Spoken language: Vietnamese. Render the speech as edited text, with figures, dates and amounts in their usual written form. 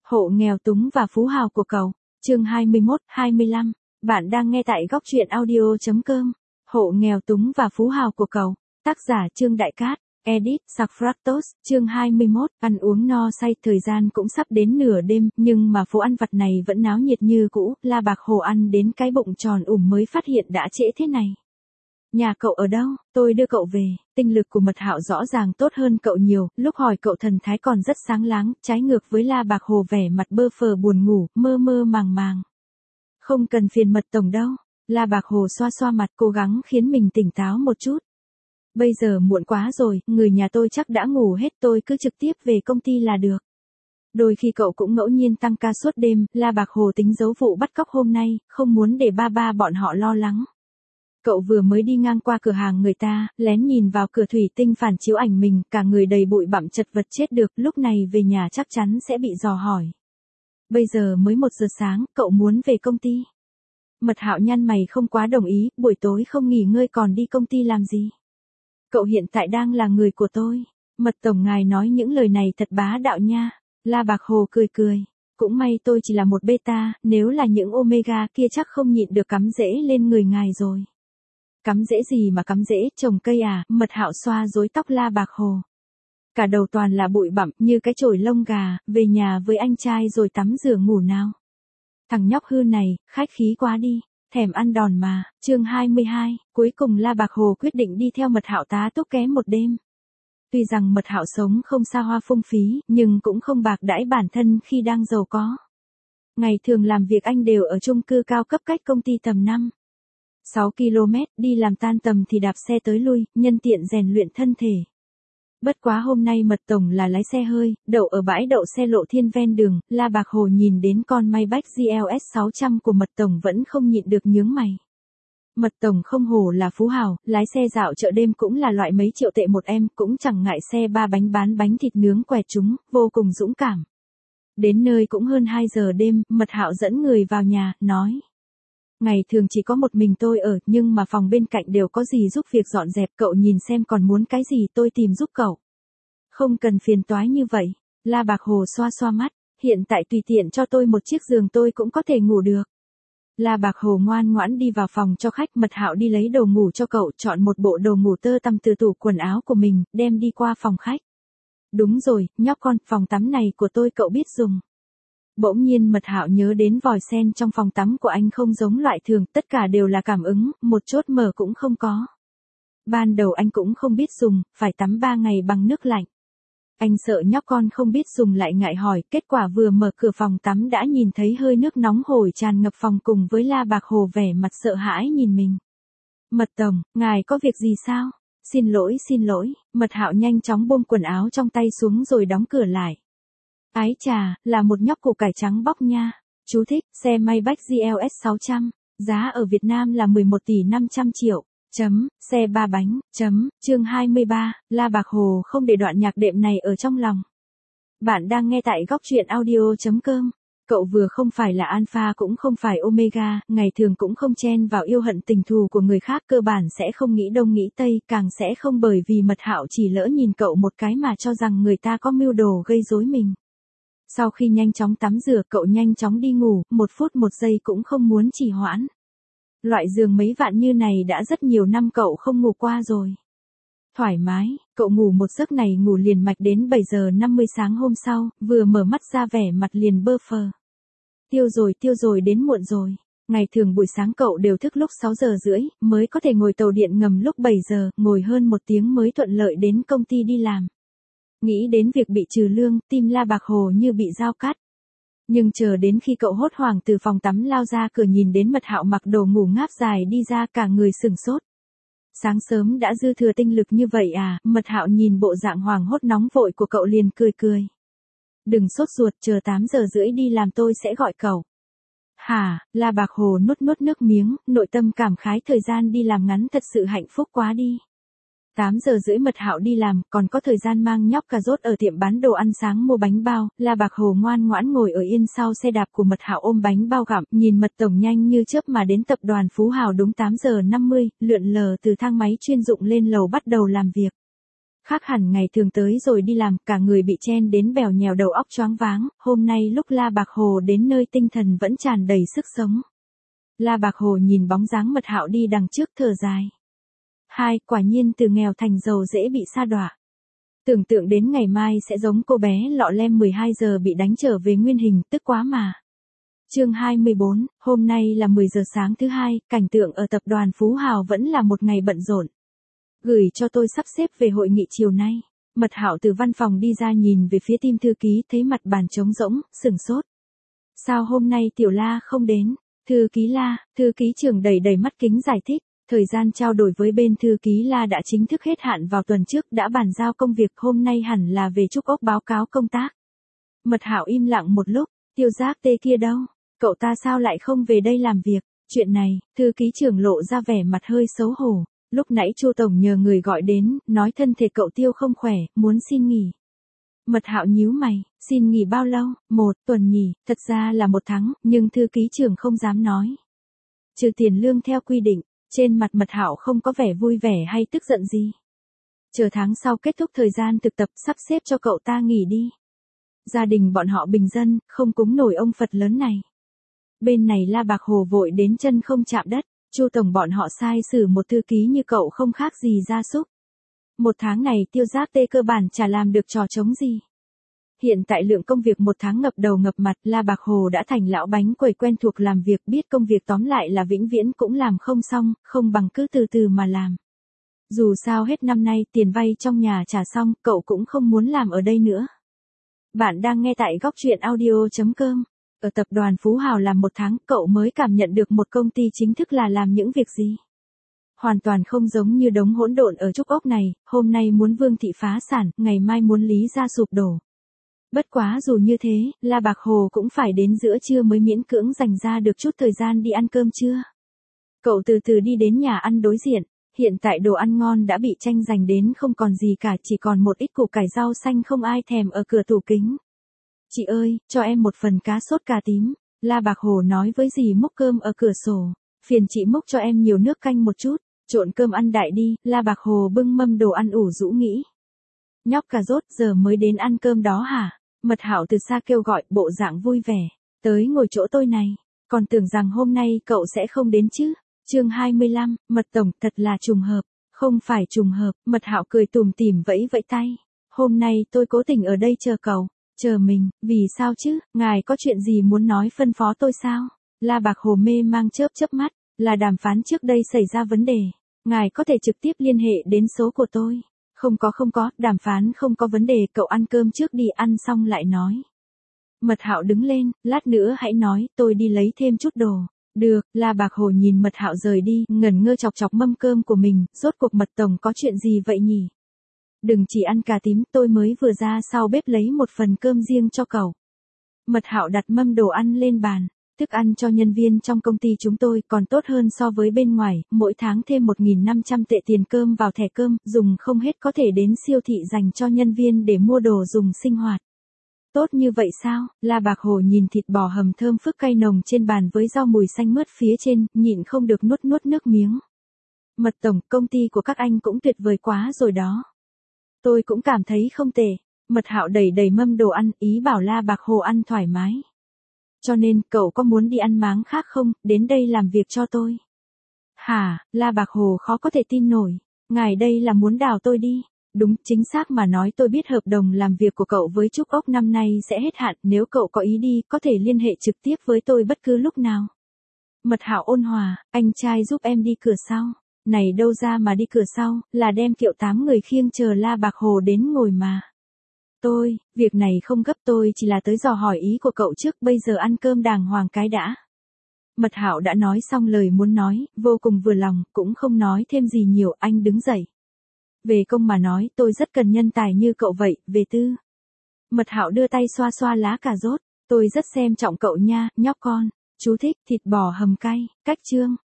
Hộ nghèo túng và phú hào của cậu. Chương 21-25. Bạn đang nghe tại góc truyện audio.com. Hộ nghèo túng và phú hào của cậu. Tác giả Trương Đại Cát. Edit Safractos. Chương 21. Ăn uống no say. Thời gian cũng sắp đến nửa đêm, nhưng mà phố ăn vặt này vẫn náo nhiệt như cũ. La Bạc Hồ ăn đến cái bụng tròn mới phát hiện đã trễ thế này. Nhà cậu ở đâu? Tôi đưa cậu về. Tinh lực của Mật Hạo rõ ràng tốt hơn cậu nhiều, lúc hỏi cậu thần thái còn rất sáng láng, trái ngược với La Bạc Hồ vẻ mặt bơ phờ buồn ngủ, mơ mơ màng màng. Không cần phiền Mật tổng đâu. La Bạc Hồ xoa xoa mặt, cố gắng khiến mình tỉnh táo một chút. Bây giờ muộn quá rồi, người nhà tôi chắc đã ngủ hết, tôi cứ trực tiếp về công ty là được. Đôi khi cậu cũng ngẫu nhiên tăng ca suốt đêm, La Bạc Hồ tính giấu vụ bắt cóc hôm nay, không muốn để ba bọn họ lo lắng. Cậu vừa mới đi ngang qua cửa hàng người ta, lén nhìn vào cửa thủy tinh phản chiếu ảnh mình, cả người đầy bụi bặm chật vật chết được, lúc này về nhà chắc chắn sẽ bị dò hỏi. Bây giờ mới 1 giờ sáng, cậu muốn về công ty. Mật Hạo nhăn mày không quá đồng ý, buổi tối không nghỉ ngơi còn đi công ty làm gì. Cậu hiện tại đang là người của tôi. Mật tổng ngài nói những lời này thật bá đạo nha. La Bạc Hồ cười cười. Cũng may tôi chỉ là một beta, nếu là những omega kia chắc không nhịn được cắm rễ lên người ngài rồi. Cắm rễ gì mà cắm rễ, trồng cây à? Mật Hạo xoa rối tóc La Bạc Hồ. Cả đầu toàn là bụi bặm như cái chổi lông gà, về nhà với anh trai rồi tắm rửa ngủ nào. Thằng nhóc hư này, khách khí quá đi, thèm ăn đòn mà. Chương 22, cuối cùng La Bạc Hồ quyết định đi theo Mật Hạo tá túc ké một đêm. Tuy rằng Mật Hạo sống không xa hoa phung phí, nhưng cũng không bạc đãi bản thân khi đang giàu có. Ngày thường làm việc anh đều ở chung cư cao cấp cách công ty tầm 6 km, đi làm tan tầm thì đạp xe tới lui, nhân tiện rèn luyện thân thể. Bất quá hôm nay Mật tổng là lái xe hơi, đậu ở bãi đậu xe Lộ Thiên ven đường, La Bạc Hồ nhìn đến con Maybach GLS 600 của Mật tổng vẫn không nhịn được nhướng mày. Mật tổng không hổ là phú hào, lái xe dạo chợ đêm cũng là loại mấy triệu tệ một em, cũng chẳng ngại xe 3 bánh bán bánh thịt nướng quẹt chúng, vô cùng dũng cảm. Đến nơi cũng hơn 2 giờ đêm, Mật Hạo dẫn người vào nhà, nói. Ngày thường chỉ có một mình tôi ở, nhưng mà phòng bên cạnh đều có gì giúp việc dọn dẹp, cậu nhìn xem còn muốn cái gì tôi tìm giúp cậu. Không cần phiền toái như vậy. La Bạc Hồ xoa xoa mắt, hiện tại tùy tiện cho tôi một chiếc giường tôi cũng có thể ngủ được. La Bạc Hồ ngoan ngoãn đi vào phòng cho khách. Mật Hạo đi lấy đồ ngủ cho cậu, chọn một bộ đồ ngủ tơ tằm từ tủ quần áo của mình, đem đi qua phòng khách. Đúng rồi, nhóc con, phòng tắm này của tôi cậu biết dùng. Bỗng nhiên Mật Hạo nhớ đến vòi sen trong phòng tắm của anh không giống loại thường, tất cả đều là cảm ứng, một chốt mở cũng không có. Ban đầu anh cũng không biết dùng, phải tắm 3 ngày bằng nước lạnh. Anh sợ nhóc con không biết dùng lại ngại hỏi, kết quả vừa mở cửa phòng tắm đã nhìn thấy hơi nước nóng hổi tràn ngập phòng cùng với La Bạc Hồ vẻ mặt sợ hãi nhìn mình. Mật tổng, ngài có việc gì sao? Xin lỗi. Mật Hạo nhanh chóng buông quần áo trong tay xuống rồi đóng cửa lại. Ái chà, là một nhóc củ cải trắng bóc nha. Chú thích, xe Maybach GLS 600, giá ở Việt Nam là 11 tỷ 500 triệu. Xe 3 bánh. Chương 23, La Bạc Hồ không để đoạn nhạc đệm này ở trong lòng. Bạn đang nghe tại góc truyện audio.com. Cậu vừa không phải là alpha cũng không phải omega, ngày thường cũng không chen vào yêu hận tình thù của người khác, cơ bản sẽ không nghĩ đông nghĩ tây, càng sẽ không bởi vì Mật Hạo chỉ lỡ nhìn cậu một cái mà cho rằng người ta có mưu đồ gây rối mình. Sau khi nhanh chóng tắm rửa, cậu nhanh chóng đi ngủ, 1 phút 1 giây cũng không muốn trì hoãn. Loại giường mấy vạn như này đã rất nhiều năm cậu không ngủ qua rồi. Thoải mái, cậu ngủ một giấc này ngủ liền mạch đến 7 giờ 50 sáng hôm sau, vừa mở mắt ra vẻ mặt liền bơ phờ. Tiêu rồi đến muộn rồi. Ngày thường buổi sáng cậu đều thức lúc 6 giờ rưỡi, mới có thể ngồi tàu điện ngầm lúc 7 giờ, ngồi hơn 1 tiếng mới thuận lợi đến công ty đi làm. Nghĩ đến việc bị trừ lương, tim La Bạc Hồ như bị dao cắt. Nhưng chờ đến khi cậu hốt hoảng từ phòng tắm lao ra cửa nhìn đến Mật Hạo mặc đồ ngủ ngáp dài đi ra, cả người sửng sốt. Sáng sớm đã dư thừa tinh lực như vậy à? Mật Hạo nhìn bộ dạng hoảng hốt nóng vội của cậu liền cười. Đừng sốt ruột, chờ 8 giờ rưỡi đi làm tôi sẽ gọi cậu. Hả? La Bạc Hồ nuốt nước miếng, nội tâm cảm khái thời gian đi làm ngắn thật sự hạnh phúc quá đi. 8 giờ rưỡi Mật Hạo đi làm, còn có thời gian mang nhóc cà rốt ở tiệm bán đồ ăn sáng mua bánh bao. La Bạc Hồ ngoan ngoãn ngồi ở yên sau xe đạp của Mật Hạo ôm bánh bao gặm, nhìn Mật tổng nhanh như chớp mà đến tập đoàn Phú Hào đúng 8 giờ 50, lượn lờ từ thang máy chuyên dụng lên lầu bắt đầu làm việc. Khác hẳn ngày thường tới rồi đi làm, cả người bị chen đến bèo nhèo, đầu óc choáng váng, hôm nay lúc La Bạc Hồ đến nơi tinh thần vẫn tràn đầy sức sống. La Bạc Hồ nhìn bóng dáng Mật Hạo đi đằng trước thở dài. Quả nhiên từ nghèo thành giàu dễ bị sa đọa. Tưởng tượng đến ngày mai sẽ giống cô bé lọ lem 12 giờ bị đánh trở về nguyên hình, tức quá mà. Chương 24, hôm nay là 10 giờ sáng thứ hai, cảnh tượng ở tập đoàn Phú Hào vẫn là một ngày bận rộn. Gửi cho tôi sắp xếp về hội nghị chiều nay. Mật Hạo từ văn phòng đi ra nhìn về phía team thư ký, thấy mặt bàn trống rỗng, sửng sốt. Sao hôm nay Tiểu La không đến? Thư ký La, thư ký trưởng đẩy mắt kính giải thích. Thời gian trao đổi với bên thư ký La đã chính thức hết hạn vào tuần trước, đã bàn giao công việc, hôm nay hẳn là về Trúc Ốc báo cáo công tác. Mật Hạo im lặng một lúc, Tiêu Giác Tê kia đâu? Cậu ta sao lại không về đây làm việc? Chuyện này, thư ký trưởng lộ ra vẻ mặt hơi xấu hổ. Lúc nãy Chu tổng nhờ người gọi đến, nói thân thể cậu Tiêu không khỏe, muốn xin nghỉ. Mật Hạo nhíu mày, xin nghỉ bao lâu? 1 tuần nhỉ, thật ra là 1 tháng, nhưng thư ký trưởng không dám nói. Trừ tiền lương theo quy định. Trên mặt Mật Hạo không có vẻ vui vẻ hay tức giận gì. Chờ tháng sau kết thúc thời gian thực tập, sắp xếp cho cậu ta nghỉ đi. Gia đình bọn họ bình dân, không cúng nổi ông Phật lớn này. Bên này La Bạc Hồ vội đến chân không chạm đất, Chu tổng bọn họ sai xử một thư ký như cậu không khác gì gia súc. 1 tháng này Tiêu Giác Tê cơ bản chả làm được trò trống gì. Hiện tại lượng công việc 1 tháng ngập đầu ngập mặt, La Bạc Hồ đã thành lão bánh quẩy quen thuộc làm việc, biết công việc tóm lại là vĩnh viễn cũng làm không xong, không bằng cứ từ từ mà làm. Dù sao hết năm nay tiền vay trong nhà trả xong, cậu cũng không muốn làm ở đây nữa. Bạn đang nghe tại góc truyện audio.com. Ở tập đoàn Phú Hào làm 1 tháng, cậu mới cảm nhận được một công ty chính thức là làm những việc gì. Hoàn toàn không giống như đống hỗn độn ở Trúc Ốc này, hôm nay muốn Vương thị phá sản, ngày mai muốn Lý gia sụp đổ. Bất quá dù như thế, La Bạc Hồ cũng phải đến giữa trưa mới miễn cưỡng dành ra được chút thời gian đi ăn cơm trưa. Cậu từ từ đi đến nhà ăn đối diện, hiện tại đồ ăn ngon đã bị tranh giành đến không còn gì cả, chỉ còn một ít củ cải rau xanh không ai thèm ở cửa tủ kính. Chị ơi, cho em một phần cá sốt cà tím, La Bạc Hồ nói với dì múc cơm ở cửa sổ, phiền chị múc cho em nhiều nước canh một chút, trộn cơm ăn đại đi, La Bạc Hồ bưng mâm đồ ăn ủ rũ nghĩ. Nhóc cà rốt giờ mới đến ăn cơm đó hả? Mật Hạo từ xa kêu gọi, bộ dạng vui vẻ. Tới ngồi chỗ tôi này. Còn tưởng rằng hôm nay cậu sẽ không đến chứ. Chương 25, Mật tổng, thật là trùng hợp. Không phải trùng hợp, Mật Hạo cười tủm tỉm vẫy vẫy tay. Hôm nay tôi cố tình ở đây chờ cậu. Chờ mình, vì sao chứ? Ngài có chuyện gì muốn nói phân phó tôi sao? La Bạc Hồ mê mang chớp mắt. Là đàm phán trước đây xảy ra vấn đề. Ngài có thể trực tiếp liên hệ đến số của tôi. Không có, đàm phán không có vấn đề, cậu ăn cơm trước đi, ăn xong lại nói. Mật Hạo đứng lên, lát nữa hãy nói, tôi đi lấy thêm chút đồ. Được, La Bạc Hồ nhìn Mật Hạo rời đi, ngẩn ngơ chọc mâm cơm của mình, rốt cuộc Mật tổng có chuyện gì vậy nhỉ? Đừng chỉ ăn cà tím, tôi mới vừa ra sau bếp lấy một phần cơm riêng cho cậu. Mật Hạo đặt mâm đồ ăn lên bàn. Thức ăn cho nhân viên trong công ty chúng tôi còn tốt hơn so với bên ngoài, mỗi tháng thêm 1.500 tệ tiền cơm vào thẻ cơm, dùng không hết có thể đến siêu thị dành cho nhân viên để mua đồ dùng sinh hoạt. Tốt như vậy sao? La Bạc Hồ nhìn thịt bò hầm thơm phức cay nồng trên bàn với rau mùi xanh mướt phía trên, nhịn không được nuốt nước miếng. Mật tổng, công ty của các anh cũng tuyệt vời quá rồi đó. Tôi cũng cảm thấy không tệ. Mật Hạo đầy mâm đồ ăn, ý bảo La Bạc Hồ ăn thoải mái. Cho nên, cậu có muốn đi ăn máng khác không, đến đây làm việc cho tôi. Hả, La Bạc Hồ khó có thể tin nổi. Ngài đây là muốn đào tôi đi. Đúng, chính xác mà nói, tôi biết hợp đồng làm việc của cậu với Trúc Ốc năm nay sẽ hết hạn, nếu cậu có ý đi, có thể liên hệ trực tiếp với tôi bất cứ lúc nào. Mật Hạo ôn hòa, anh trai giúp em đi cửa sau. Này đâu ra mà đi cửa sau, là đem kiệu 8 người khiêng chờ La Bạc Hồ đến ngồi mà. Việc này không gấp, tôi chỉ là tới dò hỏi ý của cậu trước, bây giờ ăn cơm đàng hoàng cái đã. Mật Hạo đã nói xong lời muốn nói, vô cùng vừa lòng, cũng không nói thêm gì nhiều, anh đứng dậy. Về công mà nói, tôi rất cần nhân tài như cậu vậy, về tư. Mật Hạo đưa tay xoa xoa lá cà rốt, tôi rất xem trọng cậu nha, nhóc con. Chú thích, thịt bò hầm cay, cách chương.